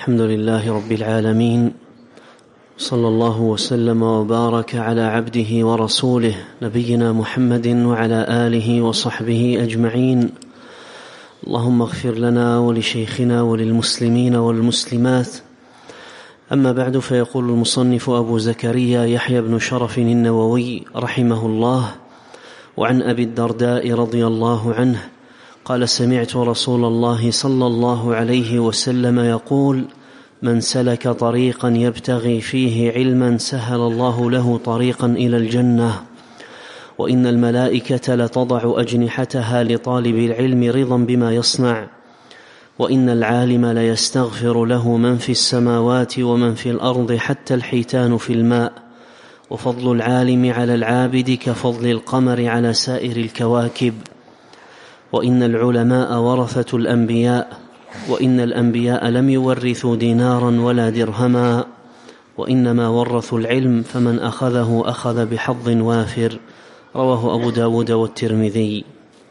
الحمد لله رب العالمين، صلى الله وسلم وبارك على عبده ورسوله نبينا محمد وعلى آله وصحبه أجمعين. اللهم اغفر لنا ولشيخنا وللمسلمين والمسلمات. أما بعد، فيقول المصنف أبو زكريا يحيى بن شرف النووي رحمه الله: وعن أبي الدرداء رضي الله عنه قال: سمعت رسول الله صلى الله عليه وسلم يقول: من سلك طريقا يبتغي فيه علما سهل الله له طريقا إلى الجنة، وإن الملائكة لتضع أجنحتها لطالب العلم رضا بما يصنع، وإن العالم ليستغفر له من في السماوات ومن في الأرض حتى الحيتان في الماء، وفضل العالم على العابد كفضل القمر على سائر الكواكب، وإن العلماء ورثة الأنبياء، وإن الأنبياء لم يورثوا دينارا ولا درهما، وإنما ورثوا العلم، فمن أخذه أخذ بحظ وافر. رواه أبو داود والترمذي.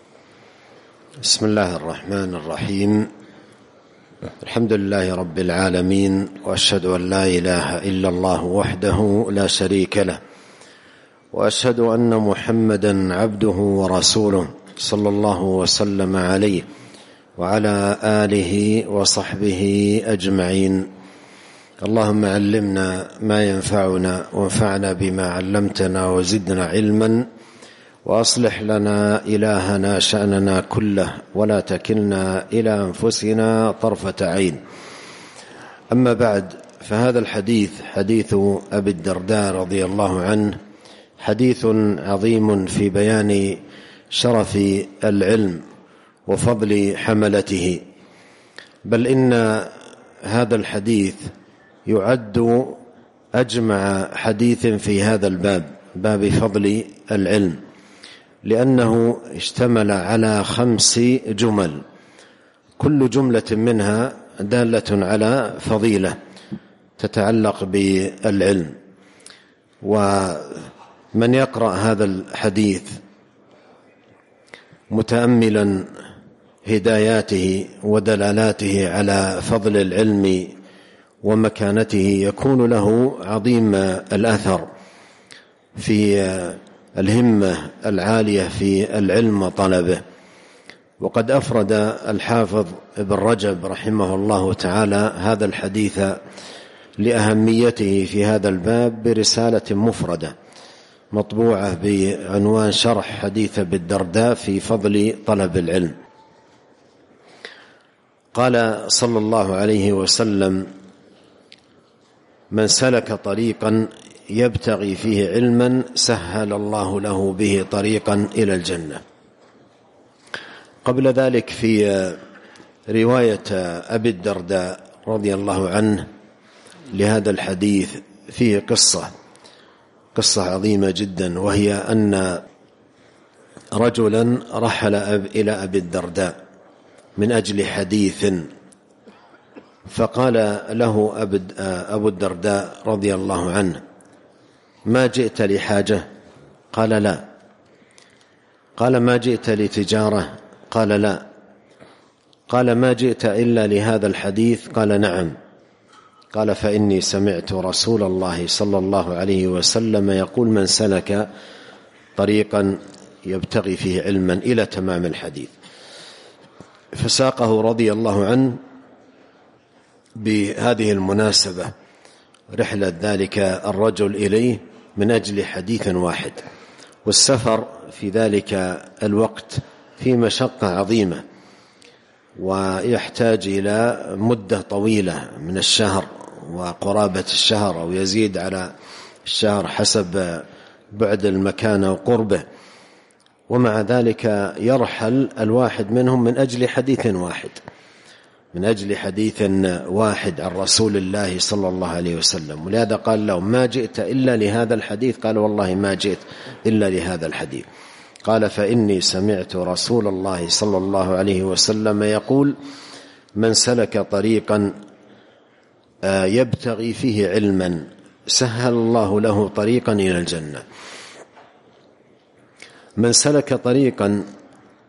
بسم الله الرحمن الرحيم. الحمد لله رب العالمين، وأشهد أن لا إله إلا الله وحده لا شريك له، وأشهد أن محمدا عبده ورسوله صلى الله وسلم عليه وعلى آله وصحبه أجمعين. اللهم علمنا ما ينفعنا، وانفعنا بما علمتنا، وزدنا علما، وأصلح لنا إلهنا شأننا كله، ولا تكلنا إلى أنفسنا طرفة عين. أما بعد، فهذا الحديث حديث أبي الدرداء رضي الله عنه حديث عظيم في بيان شرف العلم وفضل حملته، بل إن هذا الحديث يعد أجمع حديث في هذا الباب، باب فضل العلم، لأنه اشتمل على 5 جمل، كل جملة منها دالة على فضيلة تتعلق بالعلم. ومن يقرأ هذا الحديث متأملا هداياته ودلالاته على فضل العلم ومكانته يكون له عظيم الأثر في الهمة العالية في العلم وطلبه. وقد أفرد الحافظ ابن رجب رحمه الله تعالى هذا الحديث لأهميته في هذا الباب برسالة مفردة مطبوعة بعنوان شرح حديث أبي الدرداء في فضل طلب العلم. قال صلى الله عليه وسلم: من سلك طريقا يبتغي فيه علما سهل الله له به طريقا إلى الجنة. قبل ذلك في رواية أبي الدرداء رضي الله عنه لهذا الحديث فيه قصة عظيمة جدا، وهي أن رجلا رحل إلى أبي الدرداء من أجل حديث، فقال له أبو الدرداء رضي الله عنه: ما جئت لحاجة؟ قال: لا. قال: ما جئت لتجارة؟ قال: لا. قال: ما جئت إلا لهذا الحديث؟ قال: نعم. قال: فإني سمعت رسول الله صلى الله عليه وسلم يقول: من سلك طريقا يبتغي فيه علما، إلى تمام الحديث. فساقه رضي الله عنه بهذه المناسبة رحلة ذلك الرجل إليه من أجل حديث واحد، والسفر في ذلك الوقت في مشقة عظيمة، ويحتاج إلى مدة طويلة من الشهر وقرابة الشهر، أو يزيد على الشهر حسب بعد المكان وقربه. ومع ذلك يرحل الواحد منهم من أجل حديث واحد عن رسول الله صلى الله عليه وسلم. ولهذا قال له: ما جئت إلا لهذا الحديث؟ قال: والله ما جئت إلا لهذا الحديث. قال: فإني سمعت رسول الله صلى الله عليه وسلم يقول: من سلك طريقا يبتغي فيه علما سهل الله له طريقا إلى الجنة. من سلك طريقا،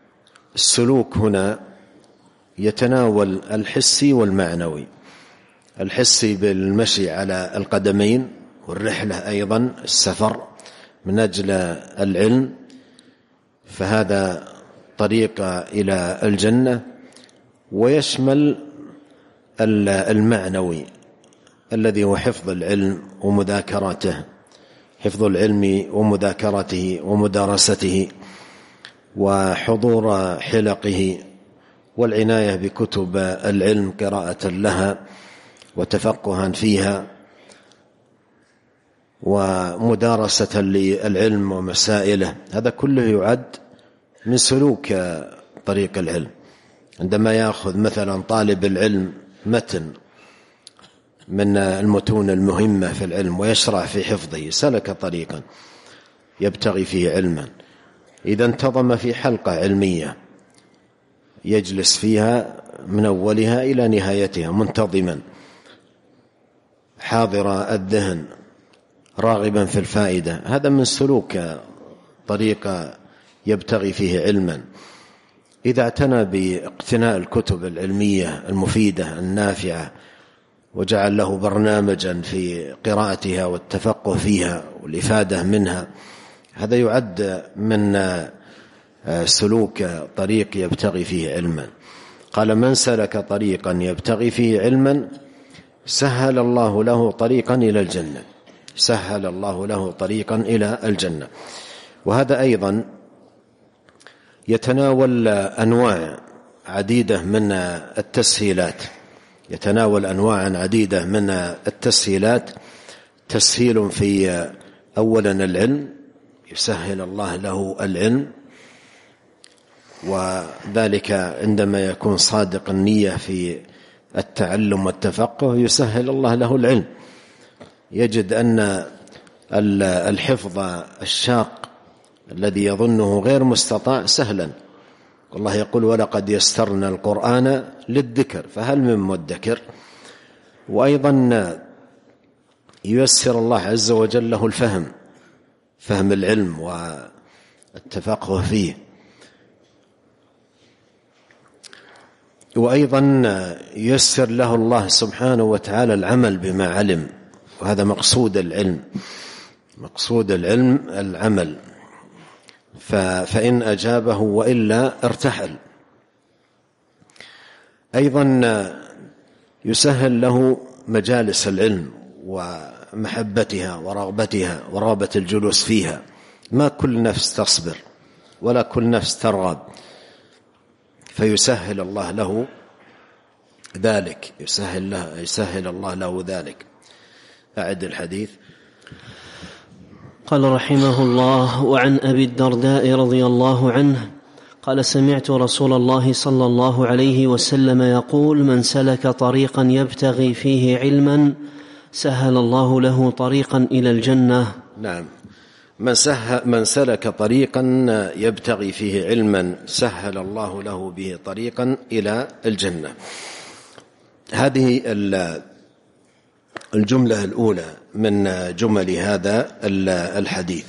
السلوك هنا يتناول الحسي والمعنوي. الحسي بالمشي على القدمين، والرحلة أيضا السفر من أجل العلم، فهذا طريق إلى الجنة. ويشمل المعنوي الذي هو حفظ العلم ومذاكرته، حفظ العلم ومذاكرته ومدارسته وحضور حلقه والعناية بكتب العلم قراءة لها وتفقها فيها ومدارسة للعلم ومسائله. هذا كله يعد من سلوك طريق العلم. عندما يأخذ مثلا طالب العلم متن من المتون المهمة في العلم ويشرع في حفظه، سلك طريقا يبتغي فيه علما. إذا انتظم في حلقة علمية يجلس فيها من أولها إلى نهايتها منتظما، حاضر الذهن، راغبا في الفائدة، هذا من سلوك طريق يبتغي فيه علما. إذا اعتنى باقتناء الكتب العلمية المفيدة النافعة وجعل له برنامجا في قراءتها والتفقه فيها والإفادة منها، هذا يعد من سلوك طريق يبتغي فيه علما. قال: من سلك طريقا يبتغي فيه علما سهل الله له طريقا إلى الجنة، سهل الله له طريقا إلى الجنة. وهذا أيضا يتناول أنواع عديدة من التسهيلات، يتناول أنواعا عديدة من التسهيلات. تسهيل في أولا العلم، يسهل الله له العلم، وذلك عندما يكون صادق النية في التعلم والتفقه يسهل الله له العلم. يجد أن الحفظ الشاق الذي يظنه غير مستطاع سهلا، والله يقول: ولقد يسرنا القرآن للذكر فهل من مدكر. وأيضا ييسر الله عز وجل له الفهم، فهم العلم والتفقه فيه. وأيضا ييسر له الله سبحانه وتعالى العمل بما علم، وهذا مقصود العلم، مقصود العلم العمل. فإن أجابه وإلا ارتحل. أيضا يسهل له مجالس العلم ومحبتها ورغبتها ورغبة الجلوس فيها. ما كل نفس تصبر ولا كل نفس ترغب، فيسهل الله له ذلك، يسهل الله له ذلك. أعد الحديث. قال رحمه الله: وعن أبي الدرداء رضي الله عنه قال: سمعت رسول الله صلى الله عليه وسلم يقول: من سلك طريقا يبتغي فيه علما سهل الله له طريقا إلى الجنة. نعم، من سلك طريقا يبتغي فيه علما سهل الله له به طريقا إلى الجنة. هذه الجملة الأولى من جمل هذا الحديث.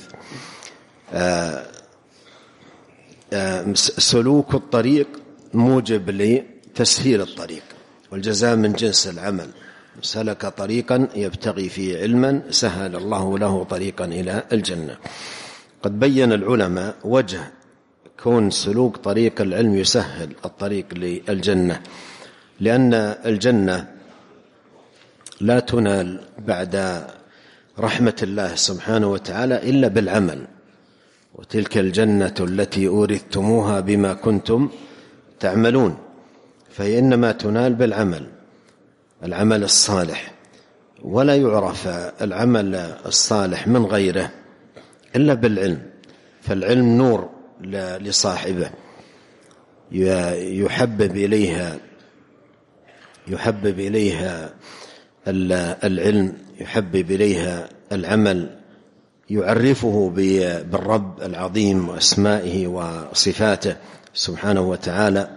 سلوك الطريق موجب لتسهيل الطريق، والجزاء من جنس العمل. سلك طريقا يبتغي فيه علما سهل الله له طريقا إلى الجنة. قد بين العلماء وجه كون سلوك طريق العلم يسهل الطريق للجنة، لأن الجنة لا تنال بعد رحمة الله سبحانه وتعالى إلا بالعمل، وتلك الجنة التي أورثتموها بما كنتم تعملون. فهي إنما تنال بالعمل، العمل الصالح، ولا يعرف العمل الصالح من غيره إلا بالعلم. فالعلم نور لصاحبه، يحبب إليها العلم، يحبب إليها العمل، يعرفه بالرب العظيم وأسمائه وصفاته سبحانه وتعالى،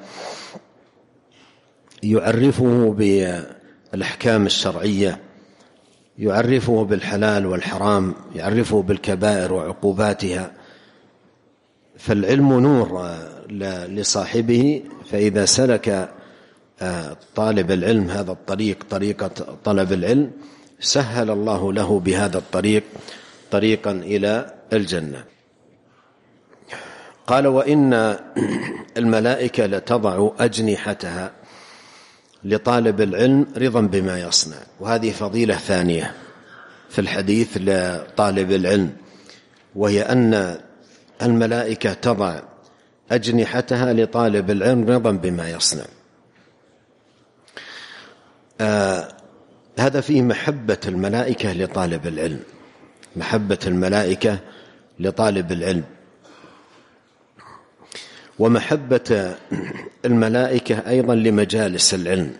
يعرفه بالأحكام الشرعية، يعرفه بالحلال والحرام، يعرفه بالكبائر وعقوباتها. فالعلم نور لصاحبه، فإذا سلك طالب العلم هذا الطريق، طريقة طلب العلم، سهل الله له بهذا الطريق طريقا إلى الجنة. قال: وإن الملائكة لتضع أجنحتها لطالب العلم رضا بما يصنع. وهذه فضيلة ثانية في الحديث لطالب العلم، وهي أن الملائكة تضع أجنحتها لطالب العلم رضا بما يصنع. هذا فيه محبة الملائكة لطالب العلم، محبة الملائكة لطالب العلم، ومحبة الملائكة أيضا لمجالس العلم،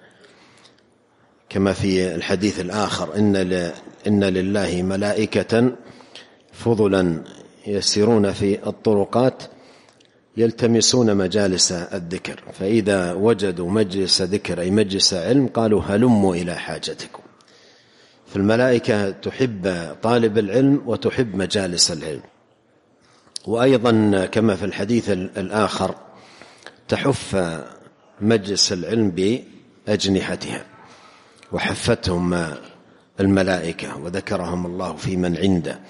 كما في الحديث الآخر: إن لله ملائكة فضلا يسيرون في الطرقات يلتمسون مجالس الذكر، فإذا وجدوا مجلس ذكر أي مجلس علم قالوا هلموا إلى حاجتكم. فالملائكة تحب طالب العلم وتحب مجالس العلم. وأيضا كما في الحديث الآخر تحف مجلس العلم بأجنحتها، وحفتهم الملائكة وذكرهم الله في من عنده.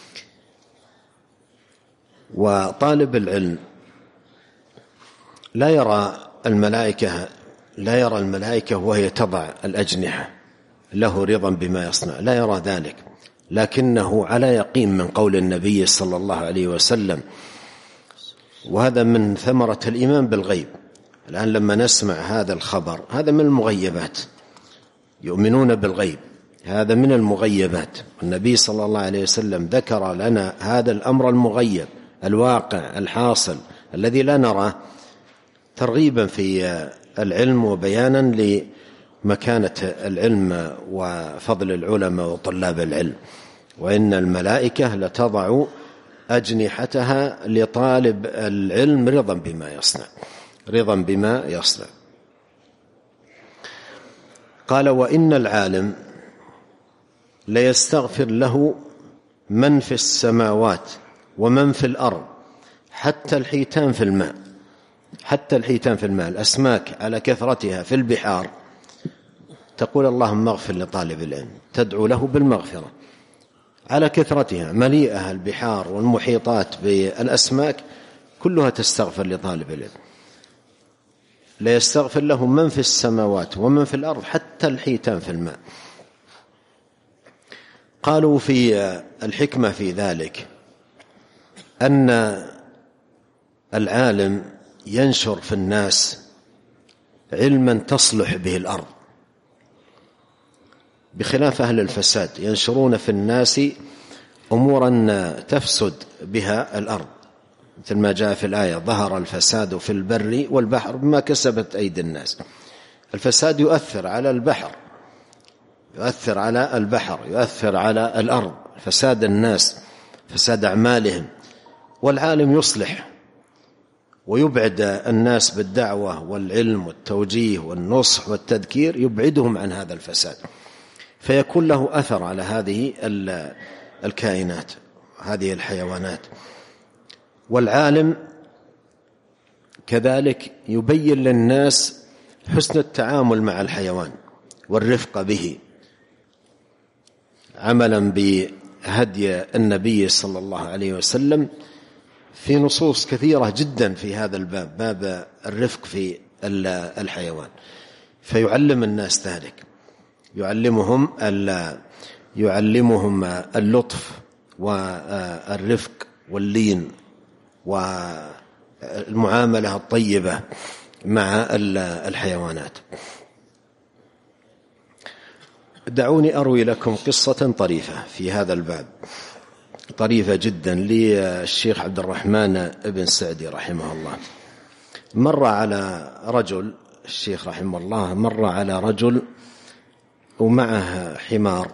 وطالب العلم لا يرى الملائكة وهي تضع الأجنحة له رضا بما يصنع، لا يرى ذلك، لكنه على يقين من قول النبي صلى الله عليه وسلم. وهذا من ثمرة الإيمان بالغيب. الآن لما نسمع هذا الخبر، هذا من المغيبات، يؤمنون بالغيب، هذا من المغيبات. النبي صلى الله عليه وسلم ذكر لنا هذا الأمر المغيب الواقع الحاصل الذي لا نراه، ترغيبا في العلم وبيانا لمكانة العلم وفضل العلماء وطلاب العلم. وإن الملائكة لتضع أجنحتها لطالب العلم رضا بما يصنع. قال: وإن العالم ليستغفر له من في السماوات ومن في الأرض حتى الحيتان في الماء. الأسماك على كثرتها في البحار تقول اللهم اغفر لطالب العلم، تدعو له بالمغفرة على كثرتها، مليئها البحار والمحيطات بالأسماك كلها تستغفر لطالب العلم. ليستغفر له من في السماوات ومن في الأرض حتى الحيتان في الماء. قالوا في الحكمة في ذلك أن العالم ينشر في الناس علما تصلح به الأرض، بخلاف أهل الفساد ينشرون في الناس أمورا تفسد بها الأرض، مثل ما جاء في الآية: ظهر الفساد في البر والبحر بما كسبت أيدي الناس. الفساد يؤثر على البحر، يؤثر على الأرض، فساد الناس، فساد أعمالهم. والعالم يصلح ويبعد الناس بالدعوة والعلم والتوجيه والنصح والتذكير، يبعدهم عن هذا الفساد، فيكون له أثر على هذه الكائنات، هذه الحيوانات. والعالم كذلك يبين للناس حسن التعامل مع الحيوان والرفق به، عملا بهدي النبي صلى الله عليه وسلم في نصوص كثيرة جدا في هذا الباب، باب الرفق في الحيوان. فيعلم الناس ذلك، يعلمهم اللطف والرفق واللين والمعاملة الطيبة مع الحيوانات. دعوني أروي لكم قصة طريفة في هذا الباب، طريفة جدا، للشيخ عبد الرحمن بن سعدي رحمه الله. مر على رجل، الشيخ رحمه الله مر على رجل ومعه حمار،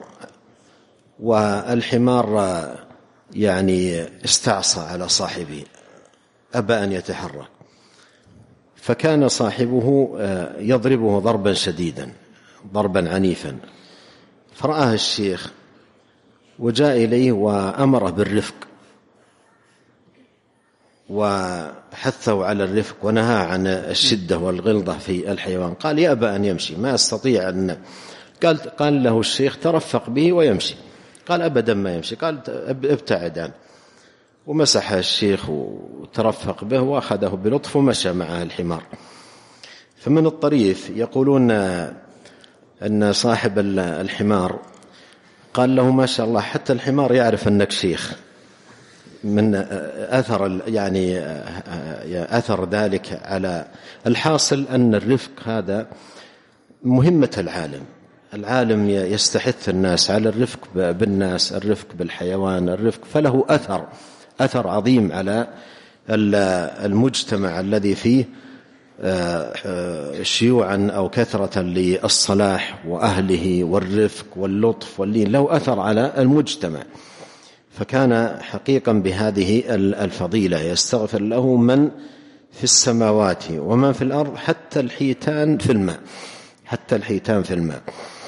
والحمار يعني استعصى على صاحبه، أبى أن يتحرك، فكان صاحبه يضربه ضربا شديدا، ضربا عنيفا. فرآه الشيخ وجاء إليه وأمره بالرفق وحثه على الرفق ونهى عن الشدة والغلظة في الحيوان. قال يأبى أن يمشي، ما أستطيع أن قال له الشيخ ترفق به ويمشي. قال أبدا ما يمشي. قال ابتعد عنه. ومسح الشيخ وترفق به وأخذه بلطف ومشى معه الحمار. فمن الطريف يقولون أن صاحب الحمار قال له ما شاء الله حتى الحمار يعرف أنك شيخ، من أثر يعني أثر ذلك على الحاصل أن الرفق هذا مهمة العالم يستحث الناس على الرفق بالناس، الرفق بالحيوان، الرفق، فله أثر عظيم على المجتمع الذي فيه شيوعا أو كثرة للصلاح وأهله والرفق واللطف واللين، له أثر على المجتمع. فكان حقيقا بهذه الفضيلة يستغفر له من في السماوات ومن في الأرض حتى الحيتان في الماء.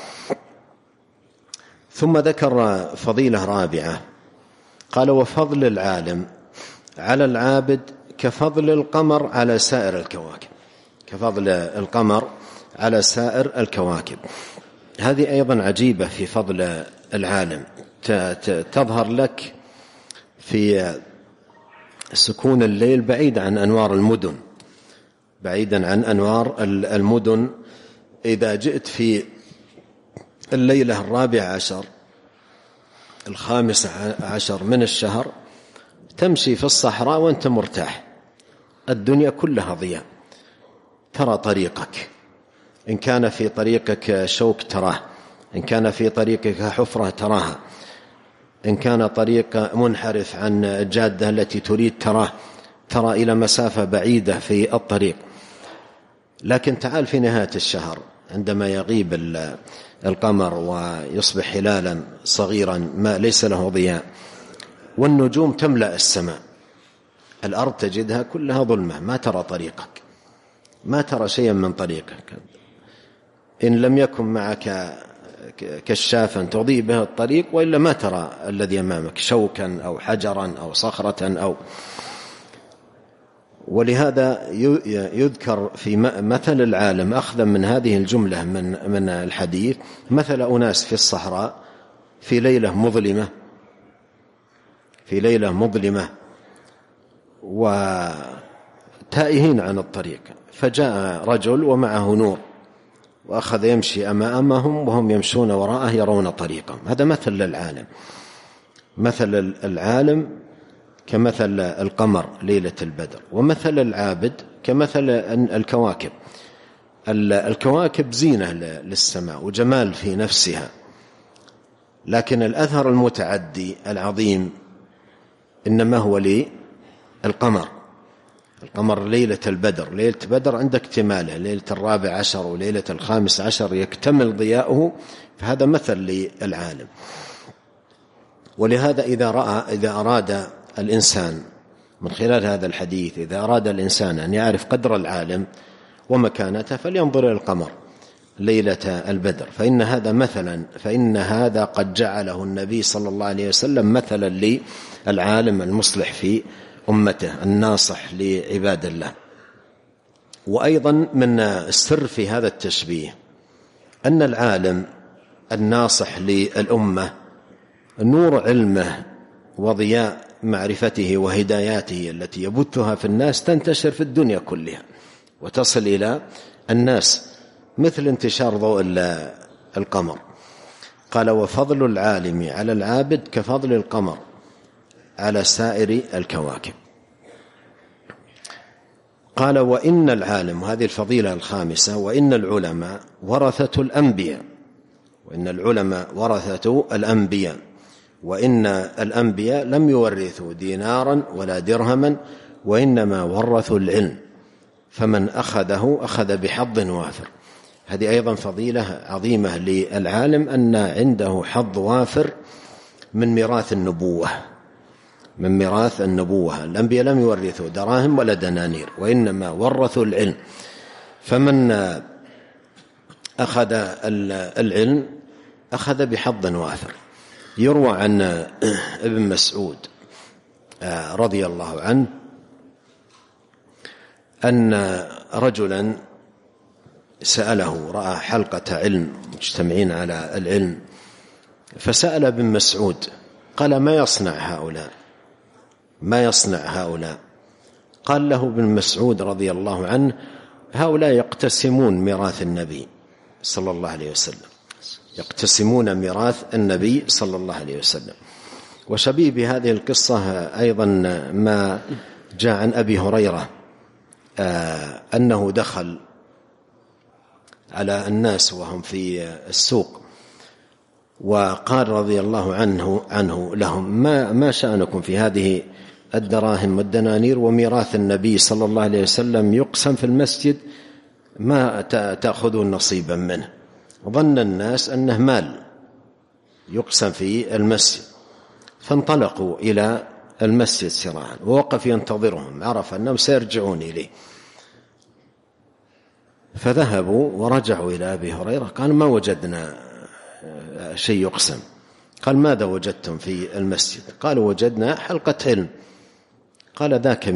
ثم ذكر فضيلة رابعة قال وفضل العالم على العابد كفضل القمر على سائر الكواكب، كفضل القمر على سائر الكواكب. هذه أيضا عجيبة في فضل العالم، تظهر لك في سكون الليل بعيد عن أنوار المدن، بعيدا عن أنوار المدن. إذا جئت في الليلة 14 15 من الشهر تمشي في الصحراء وأنت مرتاح، الدنيا كلها ضياء، ترى طريقك، إن كان في طريقك شوك تراه، إن كان في طريقك حفرة تراها، إن كان طريق منحرف عن الجادة التي تريد ترى إلى مسافة بعيدة في الطريق. لكن تعال في نهاية الشهر عندما يغيب القمر ويصبح هلالا صغيرا ما ليس له ضياء والنجوم تملأ السماء، الأرض تجدها كلها ظلمة، ما ترى طريقك، ما ترى شيئا من طريقك، إن لم يكن معك كشافا تضيء به الطريق، وإلا ما ترى الذي أمامك، شوكا أو حجرا أو صخرة ولهذا يذكر في مثل العالم أخذا من هذه الجملة من الحديث مثل أناس في الصحراء في ليلة مظلمة وتائهين عن الطريق، فجاء رجل ومعه نور وأخذ يمشي أمامهم وهم يمشون وراءه يرون طريقهم. هذا مثل العالم، مثل العالم كمثل القمر ليلة البدر، ومثل العابد كمثل الكواكب. الكواكب زينة للسماء وجمال في نفسها، لكن الأثر المتعدي العظيم إنما هو للقمر. القمر ليلة البدر، ليلة البدر عند اكتماله، ليلة 14 وليلة 15 يكتمل ضياؤه، فهذا مثل للعالم. ولهذا إذا أراد الإنسان من خلال هذا الحديث، إذا أراد الإنسان أن يعرف قدر العالم ومكانته فلينظر إلى القمر ليلة البدر، فإن هذا قد جعله النبي صلى الله عليه وسلم مثلا للعالم المصلح في أمته الناصح لعباد الله. وأيضا من السر في هذا التشبيه أن العالم الناصح للأمة نور علمه وضياء معرفته وهداياته التي يبثها في الناس تنتشر في الدنيا كلها وتصل إلى الناس مثل انتشار ضوء القمر. قال وفضل العالم على العابد كفضل القمر على سائر الكواكب. قال وإن العالم، وهذه الفضيلة الخامسة، وإن العلماء ورثة الأنبياء، وإن الأنبياء لم يورثوا دينارا ولا درهما، وإنما ورثوا العلم، فمن أخذه أخذ بحظ وافر. هذه أيضا فضيلة عظيمة للعالم، أن عنده حظ وافر من ميراث النبوة. الأنبياء لم يورثوا دراهم ولا دنانير، وإنما ورثوا العلم، فمن أخذ العلم أخذ بحظ وافر. يروى عن ابن مسعود رضي الله عنه أن رجلا سأله، رأى حلقة علم مجتمعين على العلم، فسأل ابن مسعود قال: ما يصنع هؤلاء؟ قال له ابن مسعود رضي الله عنه: هؤلاء يقتسمون ميراث النبي صلى الله عليه وسلم، يقتسمون ميراث النبي صلى الله عليه وسلم. وشبيه بهذه القصة أيضا ما جاء عن أبي هريرة أنه دخل على الناس وهم في السوق، وقال رضي الله عنه لهم: ما شأنكم في هذه الدراهم والدنانير وميراث النبي صلى الله عليه وسلم يقسم في المسجد، ما تأخذون نصيبا منه؟ ظن الناس أنه مال يقسم في المسجد، فانطلقوا إلى المسجد سراعا، ووقف ينتظرهم، عرف أنهم سيرجعون إليه، فذهبوا ورجعوا إلى أبي هريرة، قال: ما وجدنا شيء يقسم. قال: ماذا وجدتم في المسجد؟ قالوا: وجدنا حلقة علم. قال: ذاك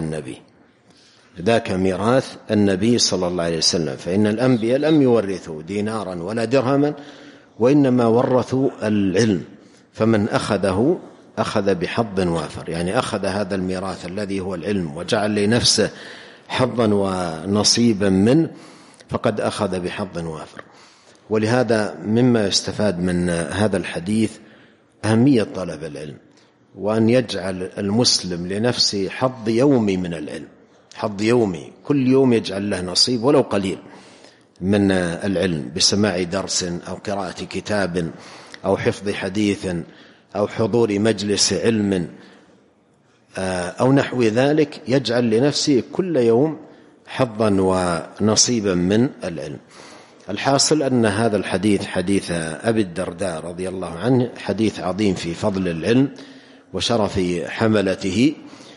ميراث النبي صلى الله عليه وسلم، فإن الأنبياء لم يورثوا دينارا ولا درهما، وإنما ورثوا العلم، فمن أخذه أخذ بحظ وافر، يعني أخذ هذا الميراث الذي هو العلم وجعل لنفسه حظا ونصيبا منه، فقد أخذ بحظ وافر. ولهذا مما يستفاد من هذا الحديث أهمية طلب العلم، وأن يجعل المسلم لنفسه حظ يومي من العلم، حظ يومي، كل يوم يجعل له نصيب ولو قليل من العلم، بسماع درس أو قراءة كتاب أو حفظ حديث أو حضور مجلس علم أو نحو ذلك، يجعل لنفسه كل يوم حظا ونصيبا من العلم. الحاصل أن هذا الحديث، حديث أبي الدرداء رضي الله عنه، حديث عظيم في فضل العلم وشرف حملته،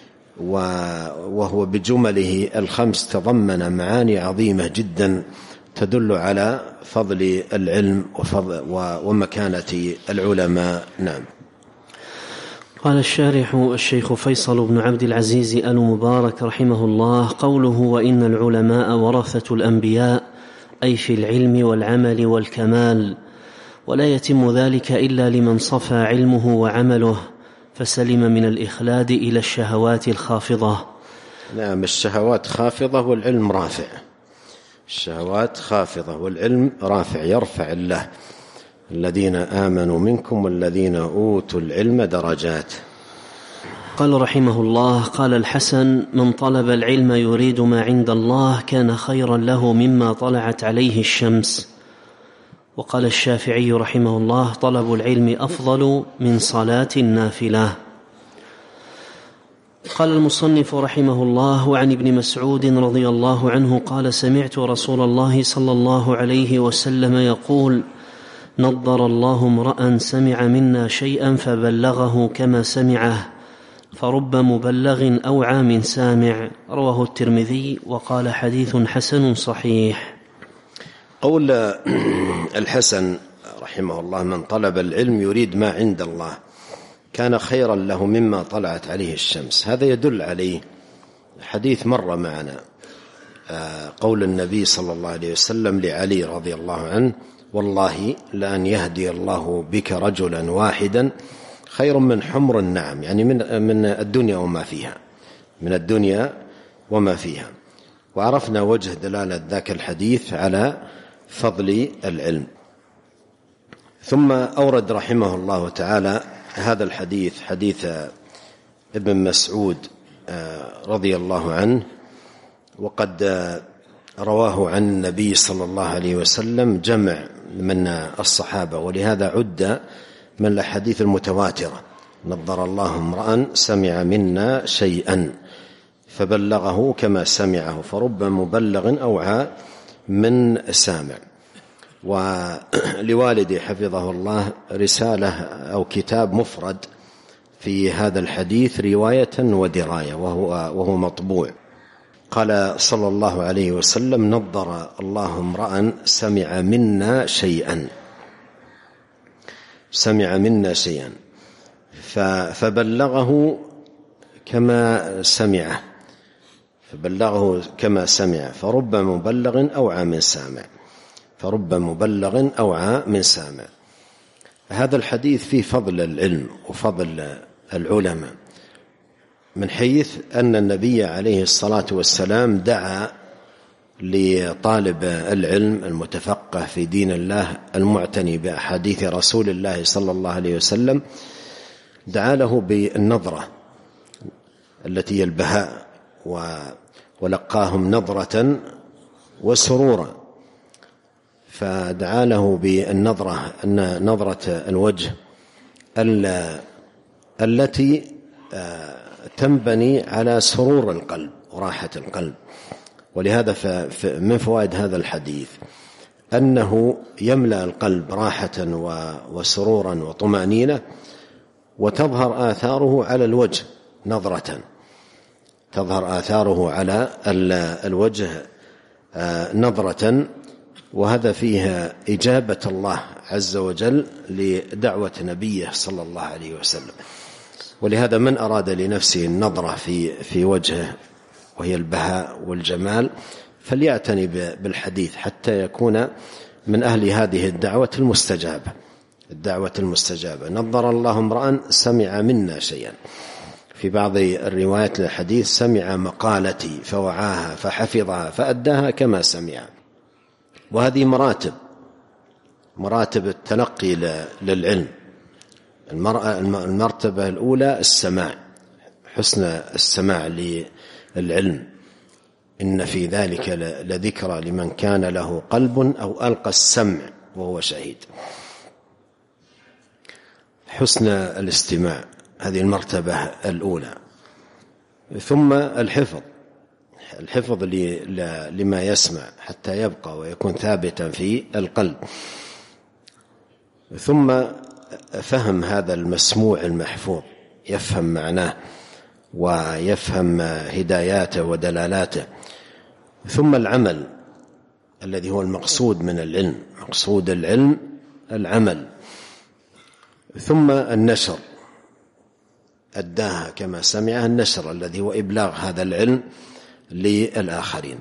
وهو بجمله الخمس تضمن معاني عظيمة جدا تدل على فضل العلم ومكانة العلماء. نعم. قال الشارح الشيخ فيصل بن عبد العزيز آل مبارك رحمه الله: قوله وإن العلماء ورثة الأنبياء، أي في العلم والعمل والكمال، ولا يتم ذلك إلا لمن صفى علمه وعمله فسلم من الإخلاد إلى الشهوات الخافضة. نعم، الشهوات خافضة والعلم رافع. الشهوات خافضة والعلم رافع، يرفع الله الذين آمنوا منكم والذين أوتوا العلم درجات. قال رحمه الله: قال الحسن: من طلب العلم يريد ما عند الله كان خيرا له مما طلعت عليه الشمس. وقال الشافعي رحمه الله: طلب العلم أفضل من صلاة النافلة. قال المصنف رحمه الله: وعن ابن مسعود رضي الله عنه قال: سمعت رسول الله صلى الله عليه وسلم يقول: نضر الله امرأ سمع منا شيئا فبلغه كما سمعه، فرب مبلغ أوعى من سامع. رواه الترمذي وقال: حديث حسن صحيح. قول الحسن رحمه الله: من طلب العلم يريد ما عند الله كان خيرا له مما طلعت عليه الشمس. هذا يدل عليه حديث مر معنا، قول النبي صلى الله عليه وسلم لعلي رضي الله عنه: والله لأن يهدي الله بك رجلا واحدا خير من حمر النعم، يعني من الدنيا وما فيها، من الدنيا وما فيها. وعرفنا وجه دلالة ذاك الحديث على فضل العلم. ثم أورد رحمه الله تعالى هذا الحديث، حديث ابن مسعود رضي الله عنه، وقد رواه عن النبي صلى الله عليه وسلم جمع من الصحابة، ولهذا عد من الأحاديث المتواترة: نضر الله امرأ سمع منا شيئا فبلغه كما سمعه، فرب مبلغ أوعى من سامع. ولوالدي حفظه الله رسالة أو كتاب مفرد في هذا الحديث رواية ودراية، وهو مطبوع. قال صلى الله عليه وسلم: نضر الله امرأ سمع منا شيئا، سمع منا شيئا فبلغه كما سمعه، بلغه كما سمع، فرب مبلغ أوعى من سامع، فرب مبلغ أوعى من سامع. هذا الحديث فيه فضل العلم وفضل العلماء، من حيث أن النبي عليه الصلاة والسلام دعا لطالب العلم المتفقه في دين الله المعتني بأحاديث رسول الله صلى الله عليه وسلم، دعا له بالنظرة التي هي البهاء، ولقاهم نظرة وسرورا، فدعا له بالنظرة، أن نظرة الوجه التي تنبني على سرور القلب وراحة القلب. ولهذا من فوائد هذا الحديث أنه يملأ القلب راحة وسرورا وطمأنينة، وتظهر آثاره على الوجه نظرة، تظهر آثاره على الوجه نظرة، وهذا فيها إجابة الله عز وجل لدعوة نبيه صلى الله عليه وسلم. ولهذا من أراد لنفسه النظرة في وجهه وهي البهاء والجمال فليعتني بالحديث حتى يكون من أهل هذه الدعوة المستجابة. نظر الله امرأ سمع منا شيئا، في بعض الروايات للحديث سمع مقالتي فوعاها فحفظها فأداها كما سمع. وهذه مراتب التلقي للعلم. المرتبة الأولى السماع، حسن السماع للعلم، إن في ذلك لذكرى لمن كان له قلب أو ألقى السمع وهو شهيد. حسن الاستماع، هذه المرتبة الأولى. ثم الحفظ لما يسمع حتى يبقى ويكون ثابتا في القلب. ثم فهم هذا المسموع المحفوظ، يفهم معناه ويفهم هداياته ودلالاته. ثم العمل الذي هو المقصود من العلم، مقصود العلم العمل. ثم النشر، أداها كما سمعها، النشر الذي هو إبلاغ هذا العلم للآخرين.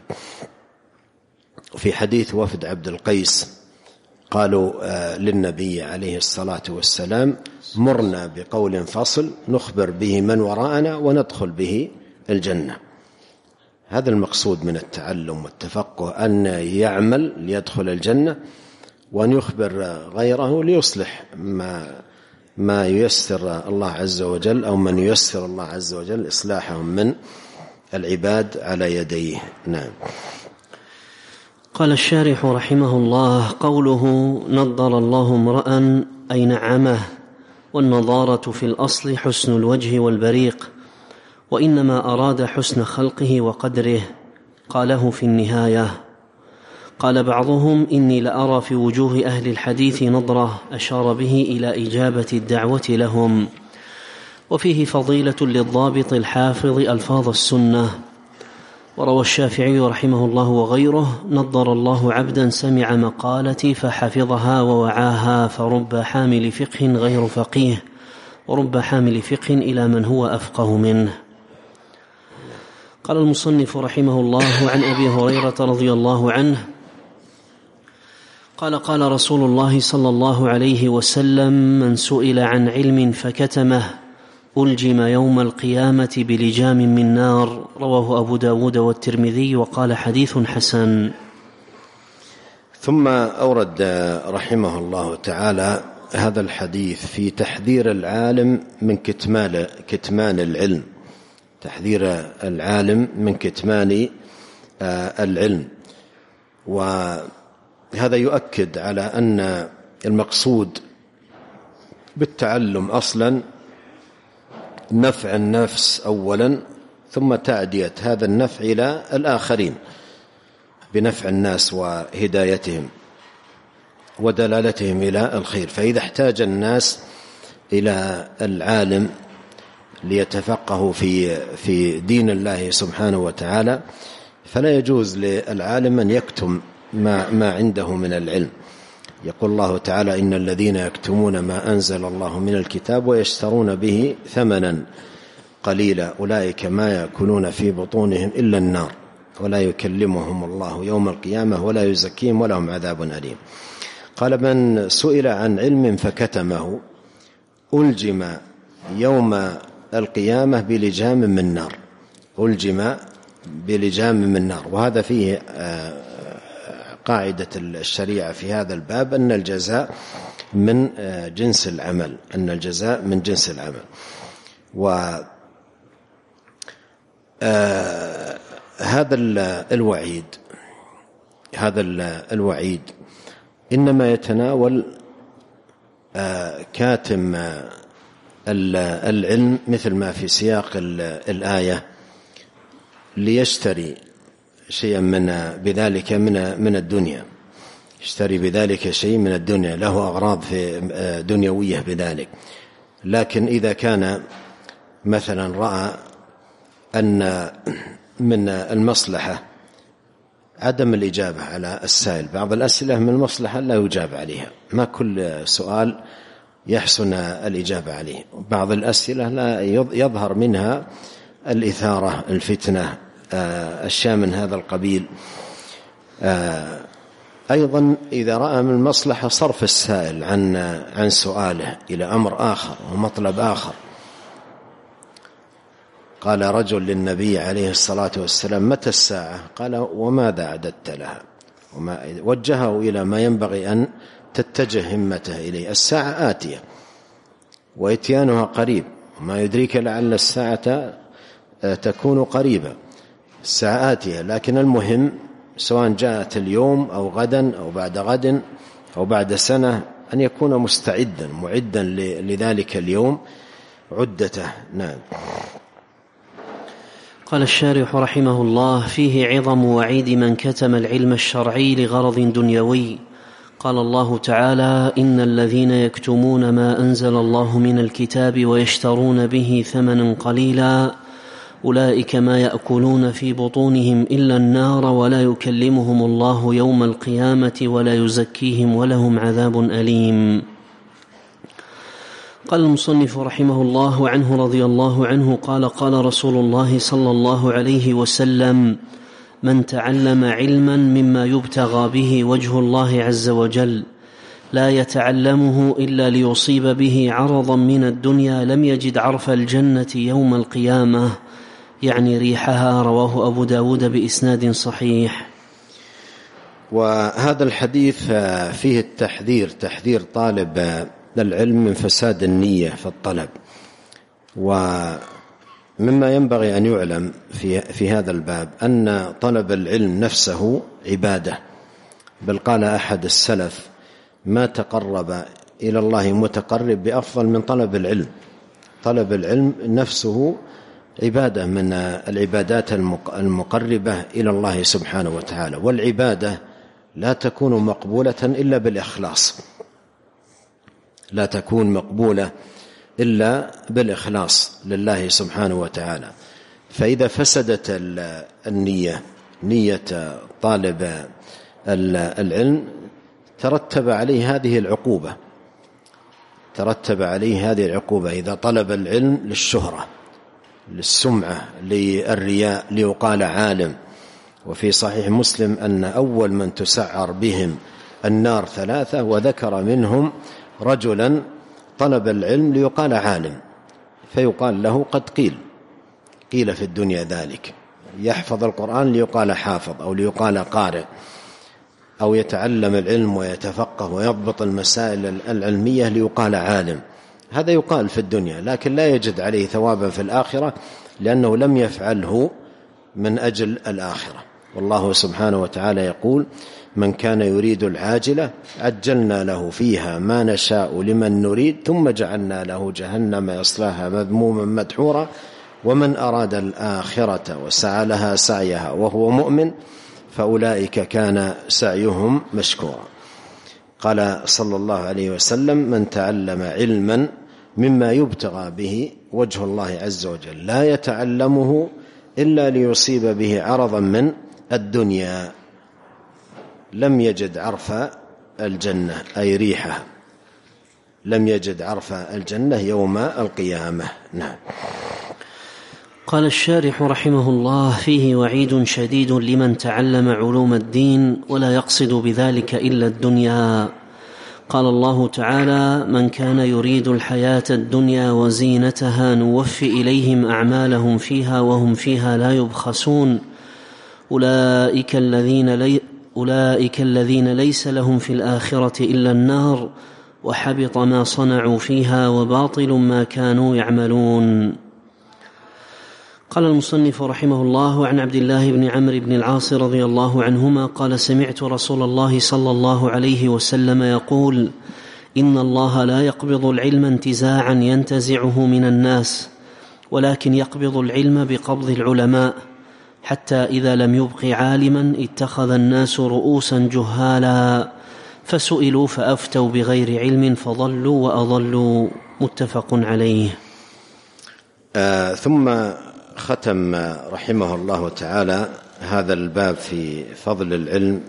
في حديث وفد عبد القيس قالوا للنبي عليه الصلاة والسلام مرنا بقول فصل نخبر به من وراءنا وندخل به الجنة. هذا المقصود من التعلم والتفقه، أن يعمل ليدخل الجنة، وأن يخبر غيره ليصلح ما ييسر الله عز وجل، أو من ييسر الله عز وجل إصلاحهم من العباد على يديه. نعم. قال الشارح رحمه الله: قوله نضر الله امرأ أي نعمه، والنضارة في الأصل حسن الوجه والبريق، وإنما أراد حسن خلقه وقدره، قاله في النهاية. قال بعضهم: إني لأرى في وجوه أهل الحديث نضرة، أشار به إلى إجابة الدعوة لهم. وفيه فضيلة للضابط الحافظ ألفاظ السنة. وروى الشافعي رحمه الله وغيره: نضر الله عبدا سمع مقالتي فحفظها ووعاها، فرب حامل فقه غير فقيه، ورب حامل فقه إلى من هو أفقه منه. قال المصنف رحمه الله: عن أبي هريرة رضي الله عنه قال: قال رسول الله صلى الله عليه وسلم: من سئل عن علم فكتمه ألجم يوم القيامة بلجام من نار. رواه أبو داود والترمذي، وقال حديث حسن. ثم أورد رحمه الله تعالى هذا الحديث في تحذير العالم من كتمان العلم، تحذير العالم من كتمان العلم. وهذا يؤكد على أن المقصود بالتعلم أصلا نفع النفس أولا، ثم تعدية هذا النفع إلى الآخرين بنفع الناس وهدايتهم ودلالتهم إلى الخير. فإذا احتاج الناس إلى العالم ليتفقهوا في دين الله سبحانه وتعالى، فلا يجوز للعالم أن يكتم ما عنده من العلم. يقول الله تعالى: إن الذين يكتمون ما أنزل الله من الكتاب ويشترون به ثمنا قليلا أولئك ما يأكلون في بطونهم إلا النار ولا يكلمهم الله يوم القيامة ولا يزكيهم ولهم عذاب أليم. قال: من سئل عن علم فكتمه ألجم يوم القيامة بلجام من نار. ألجم بلجام من نار. وهذا فيه قاعدة الشريعة في هذا الباب أن الجزاء من جنس العمل، أن الجزاء من جنس العمل. هذا الوعيد إنما يتناول كاتم العلم مثل ما في سياق الآية ليشتري شيئا بذلك من الدنيا، يشتري بذلك شيء من الدنيا، له أغراض دنيوية بذلك. لكن إذا كان مثلا رأى أن من المصلحة عدم الإجابة على السائل، بعض الأسئلة من المصلحة لا يجاب عليها، ما كل سؤال يحسن الإجابة عليه، بعض الأسئلة لا يظهر منها الإثارة، الفتنة، أشياء من هذا القبيل. أيضا إذا رأى من المصلحة صرف السائل عن سؤاله إلى أمر آخر ومطلب آخر. قال رجل للنبي عليه الصلاة والسلام: متى الساعة؟ قال: وماذا أعددت لها؟ وجهه إلى ما ينبغي أن تتجه همته إليه. الساعة آتية وإتيانها قريب، وما يدريك لعل الساعة تكون قريبة. الساعة آتية، لكن المهم سواء جاءت اليوم أو غدا أو بعد غد أو بعد سنة أن يكون مستعدا معدا لذلك اليوم عدته. نعم. قال الشارح رحمه الله: فيه عظم وعيد من كتم العلم الشرعي لغرض دنيوي. قال الله تعالى: إن الذين يكتمون ما أنزل الله من الكتاب ويشترون به ثمنا قليلا أولئك ما يأكلون في بطونهم إلا النار ولا يكلمهم الله يوم القيامة ولا يزكيهم ولهم عذاب أليم. قال المصنف رحمه الله: وعنه رضي الله عنه قال: قال رسول الله صلى الله عليه وسلم: من تعلم علما مما يبتغى به وجه الله عز وجل لا يتعلمه إلا ليصيب به عرضا من الدنيا لم يجد عرف الجنة يوم القيامة، يعني ريحها. رواه أبو داود بإسناد صحيح. وهذا الحديث فيه التحذير، تحذير طالب العلم من فساد النية في الطلب. ومما ينبغي أن يعلم في هذا الباب أن طلب العلم نفسه عبادة، بل قال أحد السلف: ما تقرب إلى الله متقرب بأفضل من طلب العلم. طلب العلم نفسه عبادة من العبادات المقربة إلى الله سبحانه وتعالى. والعبادة لا تكون مقبولة إلا بالإخلاص، لا تكون مقبولة إلا بالإخلاص لله سبحانه وتعالى. فإذا فسدت النية، نية طالب العلم، ترتب عليه هذه العقوبة، ترتب عليه هذه العقوبة. إذا طلب العلم للشهرة، للسمعة، للرياء، ليقال عالم. وفي صحيح مسلم أن أول من تسعر بهم النار ثلاثة، وذكر منهم رجلا طلب العلم ليقال عالم، فيقال له قد قيل في الدنيا ذلك. يحفظ القرآن ليقال حافظ أو ليقال قارئ، أو يتعلم العلم ويتفقه ويضبط المسائل العلمية ليقال عالم. هذا يقال في الدنيا، لكن لا يجد عليه ثوابا في الآخرة، لأنه لم يفعله من أجل الآخرة. والله سبحانه وتعالى يقول: من كان يريد العاجلة عجلنا له فيها ما نشاء لمن نريد ثم جعلنا له جهنم يصلاها مذموما مدحورا ومن أراد الآخرة وسعى لها سعيها وهو مؤمن فأولئك كان سعيهم مشكورا. قال صلى الله عليه وسلم: من تعلم علما مما يبتغى به وجه الله عز وجل لا يتعلمه إلا ليصيب به عرضا من الدنيا لم يجد عرف الجنة، أي ريحها، لم يجد عرف الجنة يوم القيامة. نعم. قال الشارح رحمه الله: فيه وعيد شديد لمن تعلم علوم الدين ولا يقصد بذلك إلا الدنيا. قال الله تعالى: من كان يريد الحياة الدنيا وزينتها نوف إليهم أعمالهم فيها وهم فيها لا يبخسون، أولئك الذين ليس لهم في الآخرة إلا النار وحبط ما صنعوا فيها وباطل ما كانوا يعملون. قال المصنف رحمه الله: عن عبد الله بن عمرو بن العاص رضي الله عنهما قال: سمعت رسول الله صلى الله عليه وسلم يقول: إن الله لا يقبض العلم انتزاعا ينتزعه من الناس، ولكن يقبض العلم بقبض العلماء، حتى إذا لم يبق عالما اتخذ الناس رؤوسا جهالا فسئلوا فأفتوا بغير علم فضلوا وأضلوا. متفق عليه. ثم ختم رحمه الله تعالى هذا الباب في فضل العلم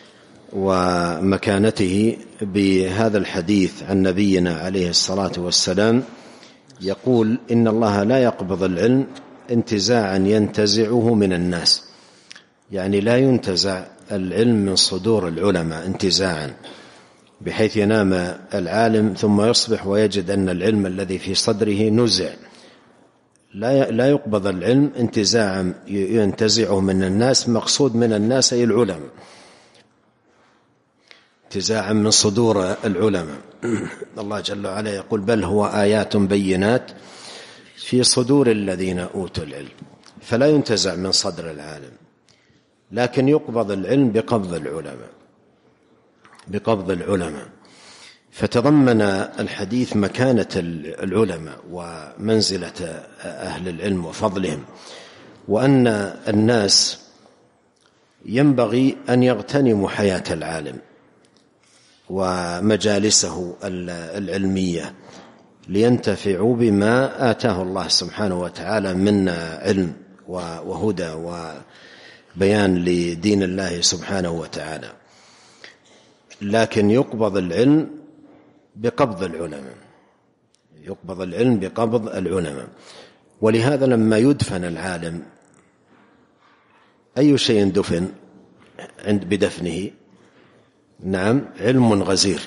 ومكانته بهذا الحديث عن نبينا عليه الصلاة والسلام، يقول: إن الله لا يقبض العلم انتزاعا ينتزعه من الناس، يعني لا ينتزع العلم من صدور العلماء انتزاعا بحيث ينام العالم ثم يصبح ويجد أن العلم الذي في صدره نزع. لا يقبض العلم انتزاعا ينتزعه من الناس، مقصود من الناس أي العلماء، انتزاعا من صدور العلماء. الله جل وعلا يقول: بل هو آيات بينات في صدور الذين أوتوا العلم. فلا ينتزع من صدر العالم، لكن يقبض العلم بقبض العلماء. فتضمن الحديث مكانة العلماء ومنزلة أهل العلم وفضلهم، وأن الناس ينبغي أن يغتنموا حياة العالم ومجالسه العلمية لينتفعوا بما آتاه الله سبحانه وتعالى من علم وهدى وبيان لدين الله سبحانه وتعالى. لكن يقبض العلم بقبض العلماء. ولهذا لما يدفن العالم، أي شيء دفن بدفنه؟ نعم، علم غزير.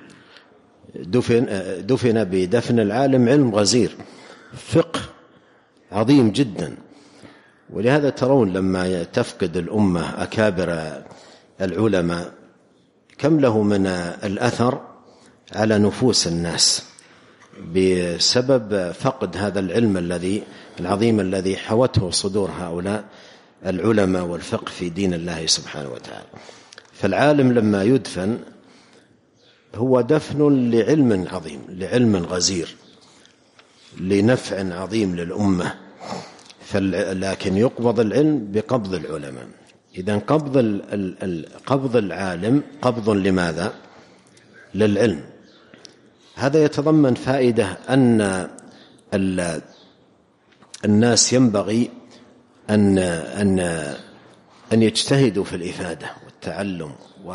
دفن بدفن العالم علم غزير، فقه عظيم جدا. ولهذا ترون لما تفقد الأمة أكابر العلماء كم له من الأثر على نفوس الناس بسبب فقد هذا العلم العظيم الذي حوته صدور هؤلاء العلماء والفقه في دين الله سبحانه وتعالى. فالعالم لما يدفن هو دفن لعلم عظيم، لعلم غزير، لنفع عظيم للأمة. لكن يقبض العلم بقبض العلماء. إذن قبض العالم قبض لماذا؟ للعلم. هذا يتضمن فائدة أن الناس ينبغي أن يجتهدوا في الإفادة والتعلم،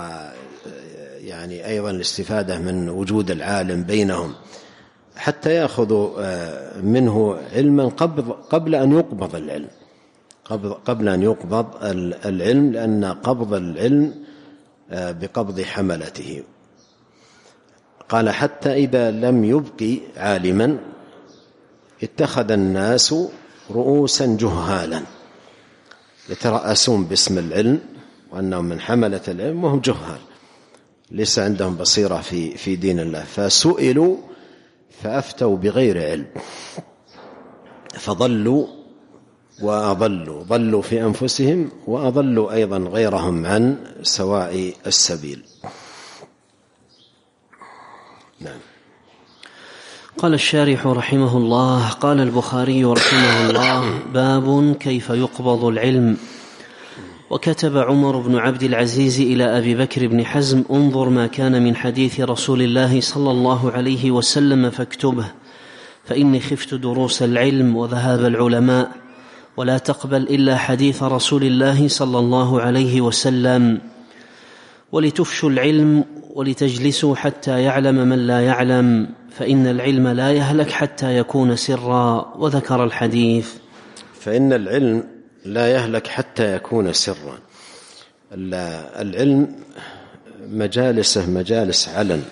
ويعني أيضا الاستفادة من وجود العالم بينهم، حتى يأخذوا منه علما قبل أن يقبض العلم، قبل أن يقبض العلم، لأن قبض العلم بقبض حملته. قال: حتى إذا لم يبق عالما اتخذ الناس رؤوسا جهالا، يترأسون باسم العلم وأنهم من حملة العلم وهم جهال، ليس عندهم بصيرة في دين الله، فسئلوا فأفتوا بغير علم فضلوا وأضلوا، ضلوا في أنفسهم وأضلوا أيضا غيرهم عن سواء السبيل. نعم. قال الشارح رحمه الله: قال البخاري رحمه الله: باب كيف يقبض العلم. وكتب عمر بن عبد العزيز إلى أبي بكر بن حزم: انظر ما كان من حديث رسول الله صلى الله عليه وسلم فاكتبه، فإني خفت دروس العلم وذهاب العلماء، ولا تقبل إلا حديث رسول الله صلى الله عليه وسلم، ولتفشوا العلم ولتجلسوا حتى يعلم من لا يعلم، فإن العلم لا يهلك حتى يكون سرا. وذكر الحديث. فإن العلم لا يهلك حتى يكون سرا. العلم مجالسه مجالس علن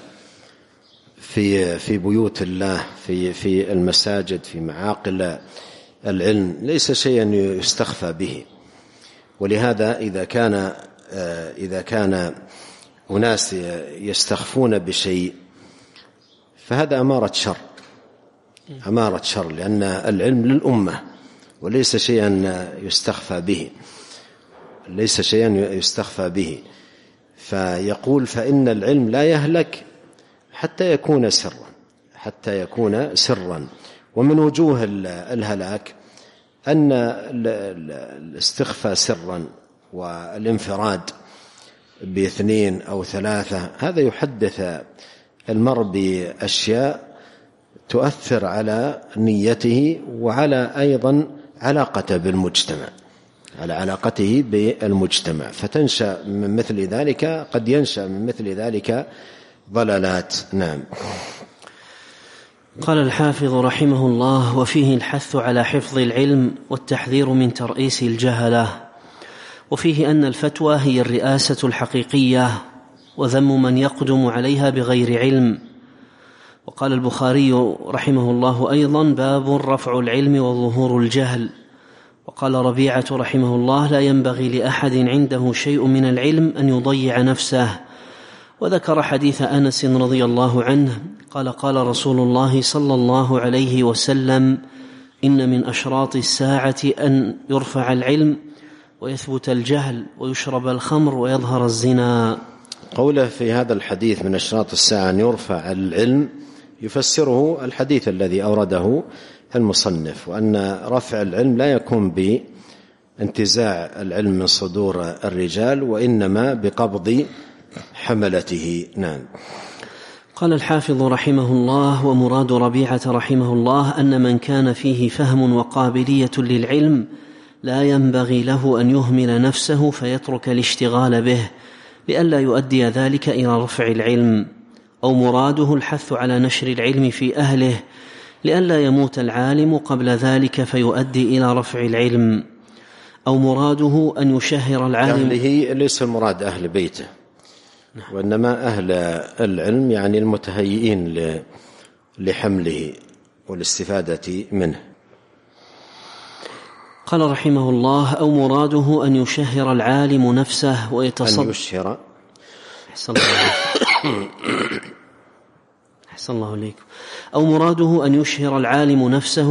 في بيوت الله، في المساجد، في معاقل العلم، ليس شيئا يستخفى به. ولهذا إذا كان أناس يستخفون بشيء فهذا أمارة شر، لأن العلم للأمة وليس شيئا يستخفى به. فيقول فإن العلم لا يهلك حتى يكون سرا. ومن وجوه الهلاك أن الاستخفاء سرا والانفراد باثنين أو ثلاثة هذا يحدث المرء بأشياء تؤثر على نيته وعلى أيضا علاقته بالمجتمع، فتنشأ من مثل ذلك، قد ينشأ من مثل ذلك ضلالات. نعم. قال الحافظ رحمه الله: وفيه الحث على حفظ العلم والتحذير من ترئيس الجهلة، وفيه أن الفتوى هي الرئاسة الحقيقية وذم من يقدم عليها بغير علم. وقال البخاري رحمه الله أيضا: باب رفع العلم وظهور الجهل. وقال ربيعة رحمه الله: لا ينبغي لأحد عنده شيء من العلم أن يضيع نفسه. وذكر حديث أنس رضي الله عنه قال: قال رسول الله صلى الله عليه وسلم: إن من أشراط الساعة أن يرفع العلم ويثبت الجهل ويشرب الخمر ويظهر الزنا. قوله في هذا الحديث من أشراط الساعة أن يرفع العلم يفسره الحديث الذي أورده المصنف، وأن رفع العلم لا يكون بانتزاع العلم من صدور الرجال، وإنما بقبض حملته. نعم. قال الحافظ رحمه الله: ومراد ربيعة رحمه الله أن من كان فيه فهم وقابلية للعلم لا ينبغي له أن يهمل نفسه فيترك الاشتغال به لئلا يؤدي ذلك إلى رفع العلم، أو مراده الحث على نشر العلم في أهله لئلا يموت العالم قبل ذلك فيؤدي إلى رفع العلم، أو مراده أن يشهر العالم. أهله ليس المراد أهل بيته، وإنما أهل العلم يعني المتهيئين لحمله والاستفادة منه. قال رحمه الله: أو مراده أن يشهر العالم نفسه ويتصدى. أن يشهر. أحسن الله عليكم. أو مراده أن يشهر العالم نفسه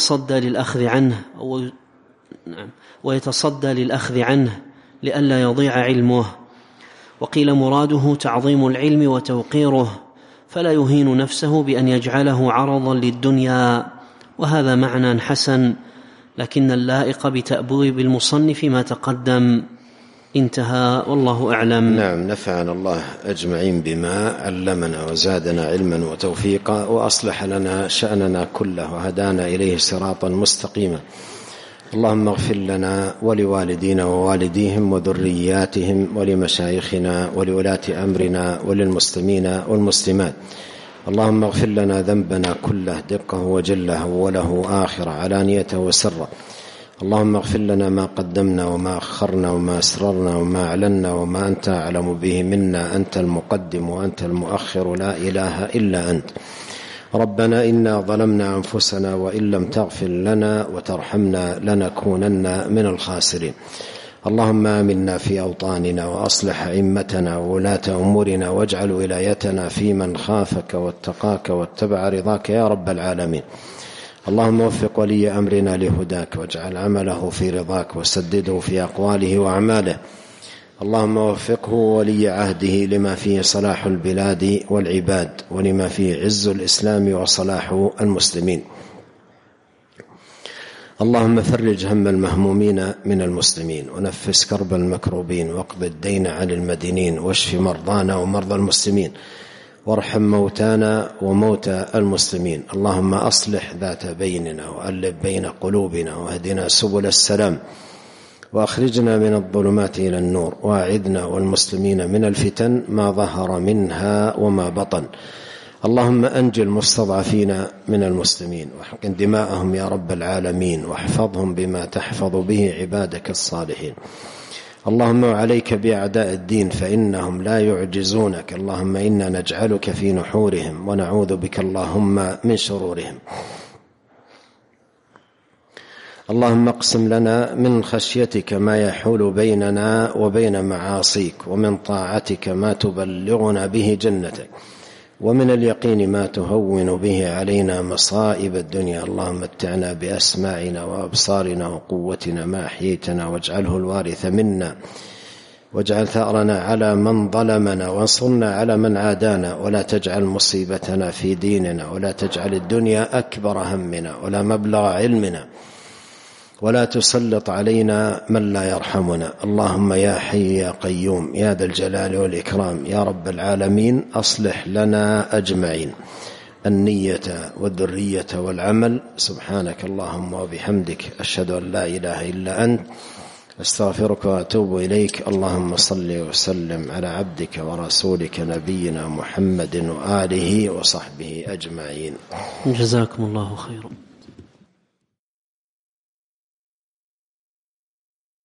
ويتصدى للأخذ عنه لئلا يضيع علمه. وقيل مراده تعظيم العلم وتوقيره فلا يهين نفسه بأن يجعله عرضا للدنيا، وهذا معنى حسن، لكن اللائق بتأبويب المصنف ما تقدم. انتهى، والله أعلم. نعم. نفعنا الله أجمعين بما علمنا وزادنا علما وتوفيقا، وأصلح لنا شأننا كله وهدانا إليه صراطا مستقيما. اللهم اغفر لنا ولوالدينا ووالديهم وذرياتهم ولمشايخنا ولولاة أمرنا وللمسلمين والمسلمات. اللهم اغفر لنا ذنبنا كله دقه وجله وله آخر علانيته وسره. اللهم اغفر لنا ما قدمنا وما أخرنا وما أسررنا وما أعلنا وما أنت أعلم به منا، أنت المقدم وأنت المؤخر، لا إله إلا أنت. ربنا إنا ظلمنا أنفسنا وإن لم تغفر لنا وترحمنا لنكونن من الخاسرين. اللهم آمنا في أوطاننا وأصلح أئمتنا وولاة أمورنا، واجعل ولايتنا في من خافك واتقاك واتبع رضاك يا رب العالمين. اللهم وفق ولي أمرنا لهداك، واجعل عمله في رضاك، وسدده في أقواله وأعماله. اللهم وفقه ولي عهده لما فيه صلاح البلاد والعباد، ولما فيه عز الإسلام وصلاح المسلمين. اللهم فرج هم المهمومين من المسلمين، ونفس كرب المكروبين، واقض الدين عن المدينين، واشف مرضانا ومرضى المسلمين، وارحم موتانا وموتى المسلمين. اللهم أصلح ذات بيننا وألف بين قلوبنا، واهدنا سبل السلام، وأخرجنا من الظلمات إلى النور، وأعذنا والمسلمين من الفتن ما ظهر منها وما بطن. اللهم أنج المستضعفين من المسلمين واحقن دماءهم يا رب العالمين، واحفظهم بما تحفظ به عبادك الصالحين. اللهم عليك بأعداء الدين فإنهم لا يعجزونك. اللهم إنا نجعلك في نحورهم ونعوذ بك اللهم من شرورهم. اللهم اقسم لنا من خشيتك ما يحول بيننا وبين معاصيك، ومن طاعتك ما تبلغنا به جنتك، ومن اليقين ما تهون به علينا مصائب الدنيا. اللهم متعنا بأسماعنا وأبصارنا وقوتنا ما أحييتنا، واجعله الوارث منا، واجعل ثأرنا على من ظلمنا، وانصرنا على من عادانا، ولا تجعل مصيبتنا في ديننا، ولا تجعل الدنيا أكبر همنا ولا مبلغ علمنا، ولا تسلط علينا من لا يرحمنا. اللهم يا حي يا قيوم يا ذا الجلال والإكرام يا رب العالمين، أصلح لنا أجمعين النية والذرية والعمل. سبحانك اللهم وبحمدك، أشهد أن لا إله إلا أنت، أستغفرك وأتوب إليك. اللهم صل وسلم على عبدك ورسولك نبينا محمد وآله وصحبه أجمعين. جزاكم الله خيرا.